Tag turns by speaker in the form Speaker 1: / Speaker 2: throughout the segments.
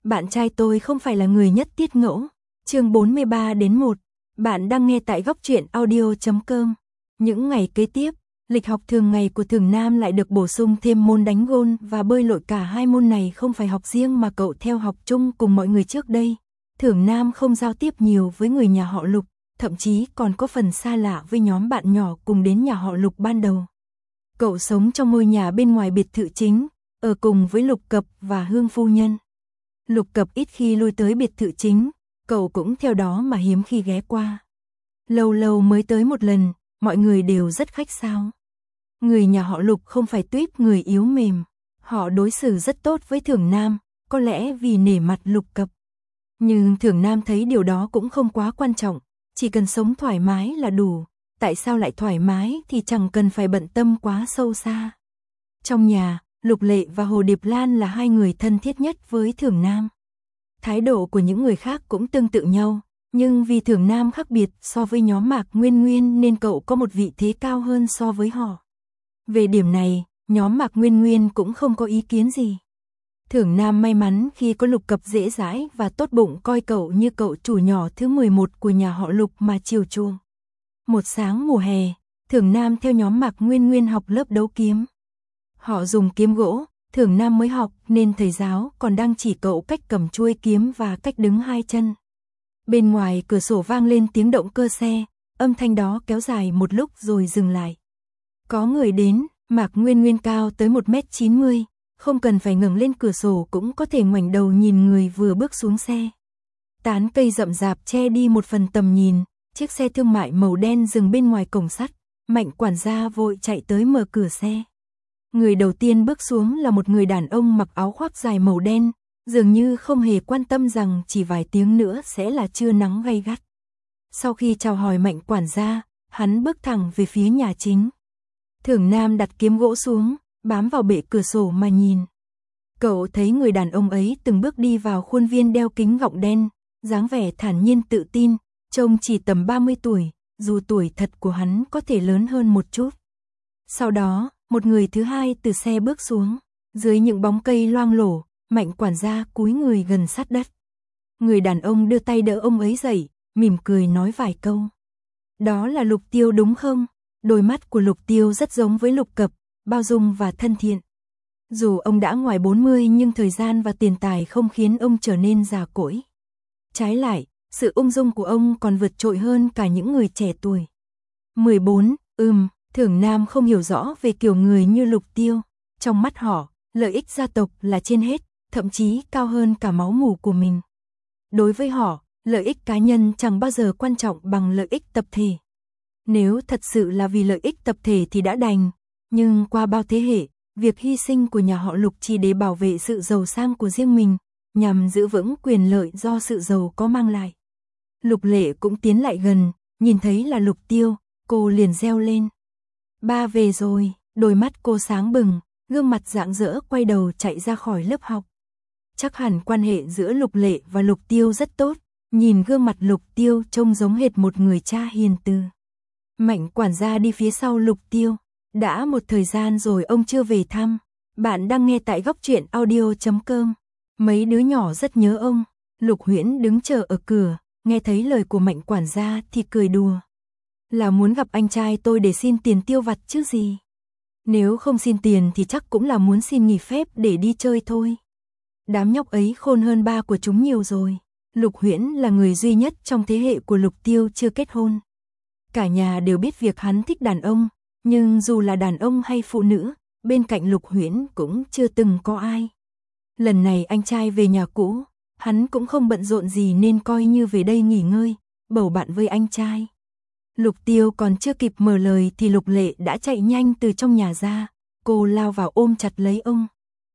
Speaker 1: Bạn trai tôi không phải là người nhất tiết ngẫu. Chương 43-1. Bạn đang nghe tại góc truyện audio.com. Những ngày kế tiếp, lịch học thường ngày của Thường Nam lại được bổ sung thêm môn đánh gôn và bơi lội. Cả hai môn này không phải học riêng mà cậu theo học chung cùng mọi người trước đây. Thường Nam không giao tiếp nhiều với người nhà họ Lục, thậm chí còn có phần xa lạ với nhóm bạn nhỏ cùng đến nhà họ Lục ban đầu. Cậu sống trong ngôi nhà bên ngoài biệt thự chính, ở cùng với Lục Cập và Hương phu nhân. Lục Cập ít khi lui tới biệt thự chính, cậu cũng theo đó mà hiếm khi ghé qua. Lâu lâu mới tới một lần, mọi người đều rất khách sáo. Người nhà họ Lục không phải tuýp người yếu mềm, họ đối xử rất tốt với Thường Nam, có lẽ vì nể mặt Lục Cập. Nhưng Thường Nam thấy điều đó cũng không quá quan trọng, chỉ cần sống thoải mái là đủ. Tại sao lại thoải mái thì chẳng cần phải bận tâm quá sâu xa. Trong nhà, Lục Lệ và Hồ Điệp Lan là hai người thân thiết nhất với Thường Nam. Thái độ của những người khác cũng tương tự nhau, nhưng vì Thường Nam khác biệt so với nhóm Mạc Nguyên Nguyên nên cậu có một vị thế cao hơn so với họ. Về điểm này, nhóm Mạc Nguyên Nguyên cũng không có ý kiến gì. Thường Nam may mắn khi có Lục Cập dễ dãi và tốt bụng coi cậu như cậu chủ nhỏ thứ 11 của nhà họ Lục mà chiều chuộng. Một sáng mùa hè, Thường Nam theo nhóm Mạc Nguyên Nguyên học lớp đấu kiếm. Họ dùng kiếm gỗ, Thường Nam mới học nên thầy giáo còn đang chỉ cậu cách cầm chuôi kiếm và cách đứng hai chân. Bên ngoài cửa sổ vang lên tiếng động cơ xe, âm thanh đó kéo dài một lúc rồi dừng lại. Có người đến, Mạc Nguyên Nguyên cao tới 1m90, không cần phải ngẩng lên cửa sổ cũng có thể ngoảnh đầu nhìn người vừa bước xuống xe. Tán cây rậm rạp che đi một phần tầm nhìn, chiếc xe thương mại màu đen dừng bên ngoài cổng sắt, Mạnh quản gia vội chạy tới mở cửa xe. Người đầu tiên bước xuống là một người đàn ông mặc áo khoác dài màu đen, dường như không hề quan tâm rằng chỉ vài tiếng nữa sẽ là trưa nắng gay gắt. Sau khi chào hỏi Mạnh quản gia, hắn bước thẳng về phía nhà chính. Thường Nam đặt kiếm gỗ xuống, bám vào bệ cửa sổ mà nhìn. Cậu thấy người đàn ông ấy từng bước đi vào khuôn viên đeo kính gọng đen, dáng vẻ thản nhiên tự tin, trông chỉ tầm 30 tuổi, dù tuổi thật của hắn có thể lớn hơn một chút. Sau đó, một người thứ hai từ xe bước xuống, dưới những bóng cây loang lổ, Mạnh quản gia cúi người gần sát đất. Người đàn ông đưa tay đỡ ông ấy dậy, mỉm cười nói vài câu. Đó là Lục Tiêu đúng không? Đôi mắt của Lục Tiêu rất giống với Lục Cập, bao dung và thân thiện. Dù ông đã ngoài 40 nhưng thời gian và tiền tài không khiến ông trở nên già cỗi. Trái lại, sự ung dung của ông còn vượt trội hơn cả những người trẻ tuổi. 14. Thường Nam không hiểu rõ về kiểu người như Lục Tiêu. Trong mắt họ, lợi ích gia tộc là trên hết, thậm chí cao hơn cả máu mủ của mình. Đối với họ, lợi ích cá nhân chẳng bao giờ quan trọng bằng lợi ích tập thể. Nếu thật sự là vì lợi ích tập thể thì đã đành, nhưng qua bao thế hệ, việc hy sinh của nhà họ Lục chỉ để bảo vệ sự giàu sang của riêng mình, nhằm giữ vững quyền lợi do sự giàu có mang lại. Lục Lệ cũng tiến lại gần, nhìn thấy là Lục Tiêu, cô liền reo lên. Ba về rồi, đôi mắt cô sáng bừng, gương mặt rạng rỡ quay đầu chạy ra khỏi lớp học. Chắc hẳn quan hệ giữa Lục Lệ và Lục Tiêu rất tốt, nhìn gương mặt Lục Tiêu trông giống hệt một người cha hiền từ. Mạnh quản gia đi phía sau Lục Tiêu, đã một thời gian rồi ông chưa về thăm. Bạn đang nghe tại góc truyện audio.com. Mấy đứa nhỏ rất nhớ ông. Lục Huyễn đứng chờ ở cửa, nghe thấy lời của Mạnh quản gia thì cười đùa. Là muốn gặp anh trai tôi để xin tiền tiêu vặt chứ gì. Nếu không xin tiền thì chắc cũng là muốn xin nghỉ phép để đi chơi thôi. Đám nhóc ấy khôn hơn ba của chúng nhiều rồi. Lục Huyễn là người duy nhất trong thế hệ của Lục Tiêu chưa kết hôn. Cả nhà đều biết việc hắn thích đàn ông, nhưng dù là đàn ông hay phụ nữ, bên cạnh Lục Huyễn cũng chưa từng có ai. Lần này anh trai về nhà cũ, hắn cũng không bận rộn gì nên coi như về đây nghỉ ngơi, bầu bạn với anh trai. Lục Tiêu còn chưa kịp mở lời thì Lục Lệ đã chạy nhanh từ trong nhà ra, cô lao vào ôm chặt lấy ông.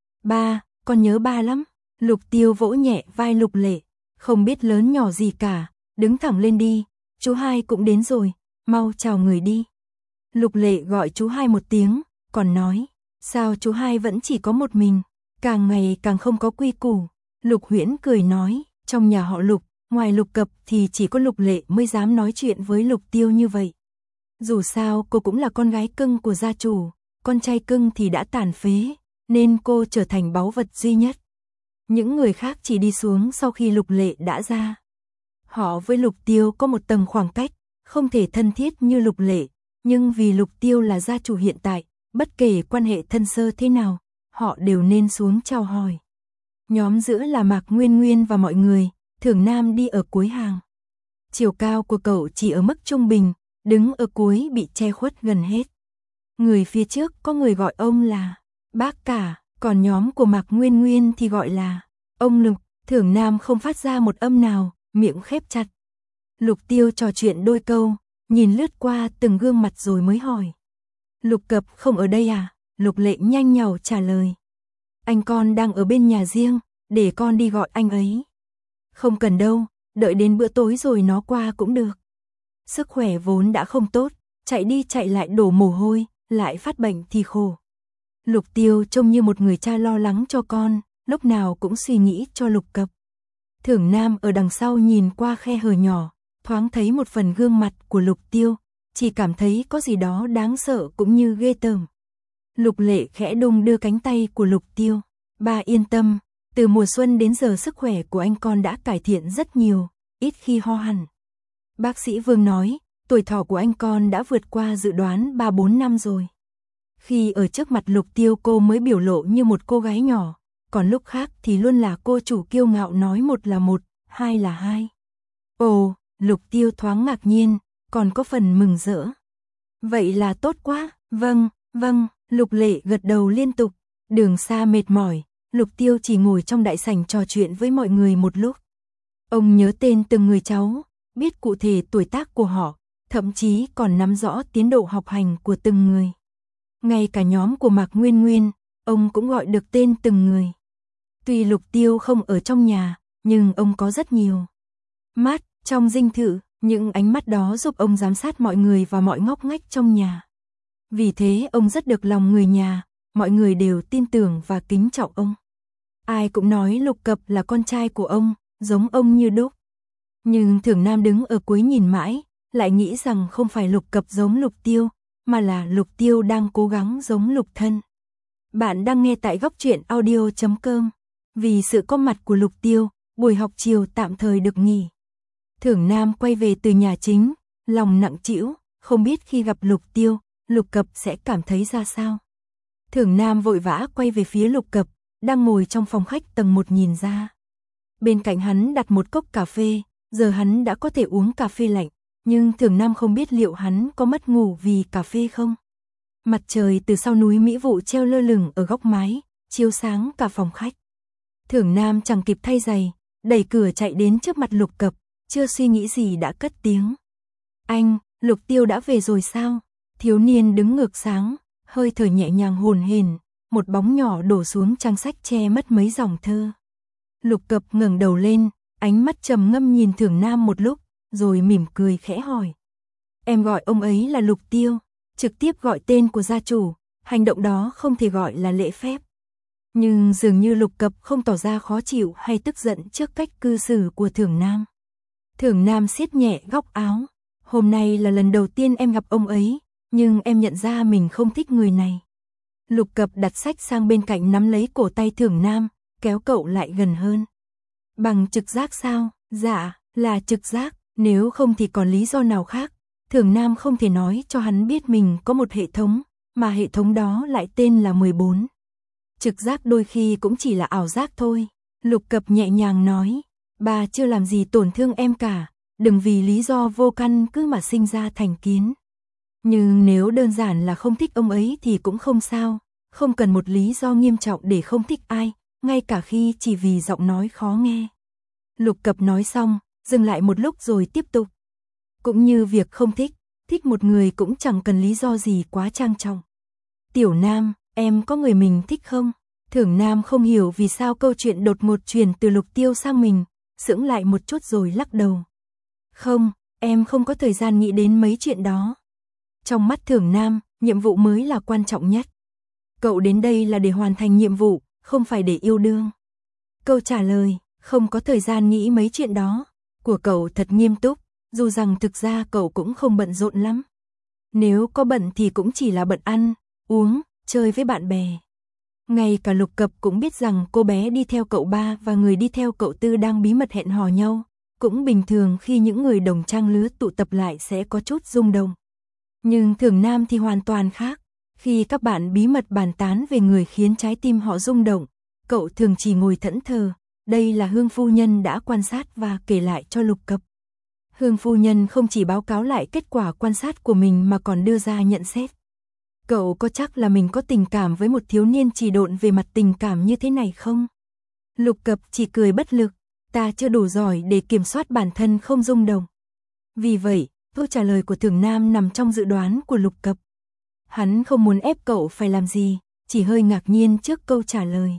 Speaker 1: Ba, con nhớ ba lắm. Lục Tiêu vỗ nhẹ vai Lục Lệ, không biết lớn nhỏ gì cả, đứng thẳng lên đi, chú hai cũng đến rồi, mau chào người đi. Lục Lệ gọi chú hai một tiếng, còn nói, sao chú hai vẫn chỉ có một mình, càng ngày càng không có quy củ. Lục Huyễn cười nói, trong nhà họ Lục, ngoài Lục Cập thì chỉ có Lục Lệ mới dám nói chuyện với Lục Tiêu như vậy. Dù sao cô cũng là con gái cưng của gia chủ, con trai cưng thì đã tàn phế, nên cô trở thành báu vật duy nhất. Những người khác chỉ đi xuống sau khi Lục Lệ đã ra. Họ với Lục Tiêu có một tầng khoảng cách, không thể thân thiết như Lục Lệ, nhưng vì Lục Tiêu là gia chủ hiện tại, bất kể quan hệ thân sơ thế nào, họ đều nên xuống chào hỏi. Nhóm giữa là Mạc Nguyên Nguyên và mọi người, Thường Nam đi ở cuối hàng. Chiều cao của cậu chỉ ở mức trung bình, đứng ở cuối bị che khuất gần hết. Người phía trước có người gọi ông là bác cả, còn nhóm của Mạc Nguyên Nguyên thì gọi là ông Lục. Thường Nam không phát ra một âm nào, miệng khép chặt. Lục Tiêu trò chuyện đôi câu, nhìn lướt qua từng gương mặt rồi mới hỏi. Lục Cập không ở đây à? Lục Lệ nhanh nhảu trả lời. Anh con đang ở bên nhà riêng, để con đi gọi anh ấy. Không cần đâu, đợi đến bữa tối rồi nó qua cũng được. Sức khỏe vốn đã không tốt, chạy đi chạy lại đổ mồ hôi, lại phát bệnh thì khổ. Lục Tiêu trông như một người cha lo lắng cho con, lúc nào cũng suy nghĩ cho Lục Cập. Thường Nam ở đằng sau nhìn qua khe hở nhỏ, thoáng thấy một phần gương mặt của Lục Tiêu, chỉ cảm thấy có gì đó đáng sợ cũng như ghê tởm. Lục Lệ khẽ đung đưa cánh tay của Lục Tiêu. Ba yên tâm, từ mùa xuân đến giờ sức khỏe của anh con đã cải thiện rất nhiều, ít khi ho hẳn. Bác sĩ Vương nói, tuổi thọ của anh con đã vượt qua dự đoán 3-4 năm rồi. Khi ở trước mặt Lục Tiêu cô mới biểu lộ như một cô gái nhỏ, còn lúc khác thì luôn là cô chủ kiêu ngạo nói 1 là 1, 2 là 2. Ồ, Lục Tiêu thoáng ngạc nhiên, còn có phần mừng rỡ. Vậy là tốt quá, vâng, Lục Lệ gật đầu liên tục. Đường xa mệt mỏi, Lục Tiêu chỉ ngồi trong đại sảnh trò chuyện với mọi người một lúc. Ông nhớ tên từng người cháu, biết cụ thể tuổi tác của họ, thậm chí còn nắm rõ tiến độ học hành của từng người. Ngay cả nhóm của Mạc Nguyên Nguyên, ông cũng gọi được tên từng người. Tuy Lục Tiêu không ở trong nhà, nhưng ông có rất nhiều mắt trong dinh thự, những ánh mắt đó giúp ông giám sát mọi người và mọi ngóc ngách trong nhà. Vì thế ông rất được lòng người nhà, mọi người đều tin tưởng và kính trọng ông. Ai cũng nói Lục Cập là con trai của ông, giống ông như đúc. Nhưng Thường Nam đứng ở cuối nhìn mãi, lại nghĩ rằng không phải Lục Cập giống Lục Tiêu, mà là Lục Tiêu đang cố gắng giống Lục Thân. Bạn đang nghe tại góc truyện audio.com. Vì sự có mặt của Lục Tiêu, buổi học chiều tạm thời được nghỉ. Thường Nam quay về từ nhà chính, lòng nặng trĩu, không biết khi gặp Lục Tiêu, Lục Cập sẽ cảm thấy ra sao. Thường Nam vội vã quay về phía Lục Cập, đang ngồi trong phòng khách tầng 1 nhìn ra. Bên cạnh hắn đặt một cốc cà phê, giờ hắn đã có thể uống cà phê lạnh, nhưng Thường Nam không biết liệu hắn có mất ngủ vì cà phê không. Mặt trời từ sau núi Mỹ Vụ treo lơ lửng ở góc mái, chiếu sáng cả phòng khách. Thường Nam chẳng kịp thay giày, đẩy cửa chạy đến trước mặt Lục Cập, chưa suy nghĩ gì đã cất tiếng. Anh, Lục Tiêu đã về rồi sao? Thiếu niên đứng ngược sáng, hơi thở nhẹ nhàng hồn hển, một bóng nhỏ đổ xuống trang sách che mất mấy dòng thơ. Lục Cập ngẩng đầu lên, ánh mắt trầm ngâm nhìn Thường Nam một lúc, rồi mỉm cười khẽ hỏi. Em gọi ông ấy là Lục Tiêu, trực tiếp gọi tên của gia chủ, hành động đó không thể gọi là lễ phép. Nhưng dường như Lục Cập không tỏ ra khó chịu hay tức giận trước cách cư xử của Thường Nam. Thường Nam siết nhẹ góc áo. Hôm nay là lần đầu tiên em gặp ông ấy, nhưng em nhận ra mình không thích người này. Lục Cập đặt sách sang bên cạnh nắm lấy cổ tay Thường Nam, kéo cậu lại gần hơn. Bằng trực giác sao? Dạ, là trực giác, nếu không thì còn lý do nào khác. Thường Nam không thể nói cho hắn biết mình có một hệ thống, mà hệ thống đó lại tên là 14. Trực giác đôi khi cũng chỉ là ảo giác thôi. Lục Cập nhẹ nhàng nói, bà chưa làm gì tổn thương em cả, đừng vì lý do vô căn cứ mà sinh ra thành kiến. Nhưng nếu đơn giản là không thích ông ấy thì cũng không sao, không cần một lý do nghiêm trọng để không thích ai, ngay cả khi chỉ vì giọng nói khó nghe. Lục Cập nói xong, dừng lại một lúc rồi tiếp tục. Cũng như việc không thích, thích một người cũng chẳng cần lý do gì quá trang trọng. Tiểu Nam, em có người mình thích không? Thường Nam không hiểu vì sao câu chuyện đột ngột chuyển từ Lục Tiêu sang mình, sững lại một chút rồi lắc đầu. Không, em không có thời gian nghĩ đến mấy chuyện đó. Trong mắt Thường Nam, nhiệm vụ mới là quan trọng nhất. Cậu đến đây là để hoàn thành nhiệm vụ, không phải để yêu đương. Câu trả lời, không có thời gian nghĩ mấy chuyện đó, của cậu thật nghiêm túc, dù rằng thực ra cậu cũng không bận rộn lắm. Nếu có bận thì cũng chỉ là bận ăn, uống, chơi với bạn bè. Ngay cả Lục Cập cũng biết rằng cô bé đi theo cậu ba và người đi theo cậu tư đang bí mật hẹn hò nhau. Cũng bình thường khi những người đồng trang lứa tụ tập lại sẽ có chút rung động. Nhưng Thường Nam thì hoàn toàn khác. Khi các bạn bí mật bàn tán về người khiến trái tim họ rung động, cậu thường chỉ ngồi thẫn thờ. Đây là Hương phu nhân đã quan sát và kể lại cho Lục Cập. Hương phu nhân không chỉ báo cáo lại kết quả quan sát của mình mà còn đưa ra nhận xét. Cậu có chắc là mình có tình cảm với một thiếu niên trì độn về mặt tình cảm như thế này không? Lục Cập chỉ cười bất lực, ta chưa đủ giỏi để kiểm soát bản thân không rung động. Vì vậy, câu trả lời của Thường Nam nằm trong dự đoán của Lục Cập. Hắn không muốn ép cậu phải làm gì, chỉ hơi ngạc nhiên trước câu trả lời.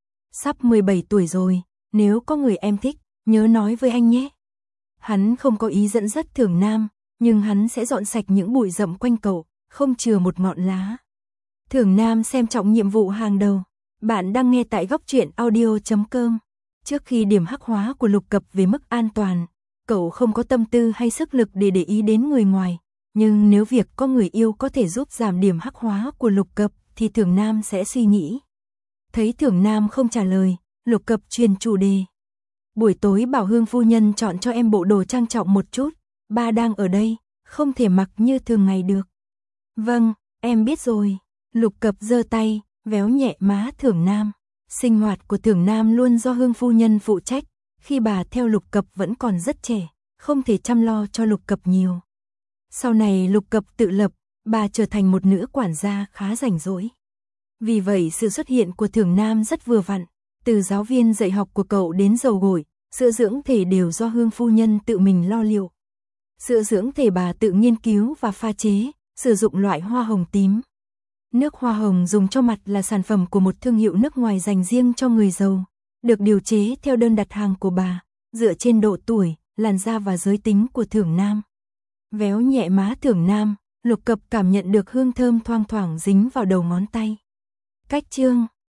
Speaker 1: Sắp 17 tuổi rồi, nếu có người em thích, nhớ nói với anh nhé. Hắn không có ý dẫn dắt Thường Nam, nhưng hắn sẽ dọn sạch những bụi rậm quanh cậu, không chừa một ngọn lá. Thường Nam xem trọng nhiệm vụ hàng đầu. Bạn đang nghe tại góc truyện audio.com. Trước khi điểm hắc hóa của Lục Cập về mức an toàn, cậu không có tâm tư hay sức lực để ý đến người ngoài. Nhưng nếu việc có người yêu có thể giúp giảm điểm hắc hóa của Lục Cập thì Thường Nam sẽ suy nghĩ. Thấy Thường Nam không trả lời, Lục Cập chuyển chủ đề. Buổi tối bảo Hương phu nhân chọn cho em bộ đồ trang trọng một chút, ba đang ở đây, không thể mặc như thường ngày được. Vâng, em biết rồi. Lục Cập giơ tay, véo nhẹ má Thường Nam. Sinh hoạt của Thường Nam luôn do Hương phu nhân phụ trách, khi bà theo Lục Cập vẫn còn rất trẻ, không thể chăm lo cho Lục Cập nhiều. Sau này Lục Cập tự lập, bà trở thành một nữ quản gia khá rảnh rỗi. Vì vậy sự xuất hiện của Thường Nam rất vừa vặn, từ giáo viên dạy học của cậu đến dầu gội, sữa dưỡng thể đều do Hương phu nhân tự mình lo liệu. Sữa dưỡng thể bà tự nghiên cứu và pha chế, sử dụng loại hoa hồng tím. Nước hoa hồng dùng cho mặt là sản phẩm của một thương hiệu nước ngoài dành riêng cho người giàu, được điều chế theo đơn đặt hàng của bà, dựa trên độ tuổi, làn da và giới tính của Thường Nam. Véo nhẹ má Thường Nam, Lục Cập cảm nhận được hương thơm thoang thoảng dính vào đầu ngón tay. Cách chương